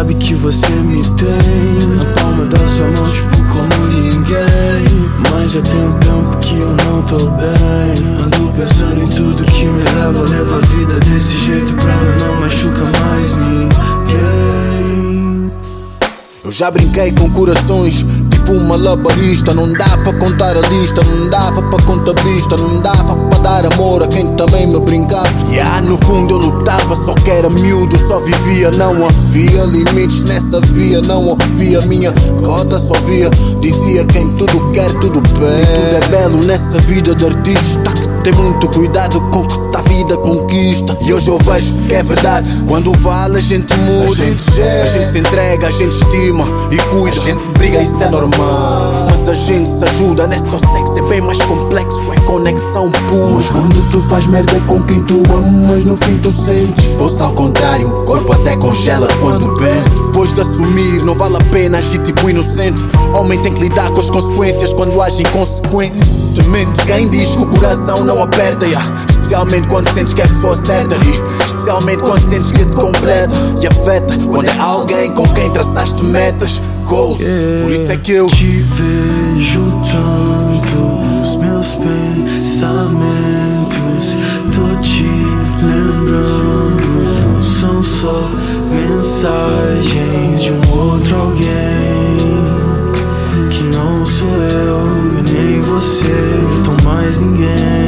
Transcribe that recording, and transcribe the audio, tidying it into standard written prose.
sabe que você me tem na palma da sua mão, tipo como ninguém. Mas já tem um tempo que eu não tô bem. Ando pensando em tudo que me leva. Levo a vida desse jeito pra eu não machucar mais ninguém. Eu já brinquei com corações, tipo um malabarista. Não dá pra contar a lista, não dava pra contabilista. Não dava pra dar amor a quem também me brincava. No fundo eu notava só que era miúdo, só vivia. Não havia limites nessa via, não ouvia a minha cota, só via. Dizia quem tudo quer, tudo bem. E tudo é belo nessa vida de artista, que tem muito cuidado com o que a vida conquista. E hoje eu vejo que é verdade, quando vale a gente muda, a gente se entrega, a gente estima e cuida. A gente briga, isso é normal, mas a gente se ajuda. Não é só sexo, é bem mais complexo, é conexão pura. Mas quando tu faz merda com quem tu amas, no fim tu sentes. Se fosse ao contrário, o corpo até congela quando penso. Depois de assumir, não vale a pena agir tipo inocente. Homem tem que lidar com as consequências quando age inconsequentemente. Quem diz que o coração não aperta, especialmente quando sentes que é a pessoa certa, e especialmente quando sentes que te completa e afeta. Quando é alguém com quem traçaste metas, goals. Por isso é que eu te vejo tanto, os meus pensamentos. Tô te lembrando, não são só mensagens de um outro alguém, que não sou eu e nem você, então mais ninguém.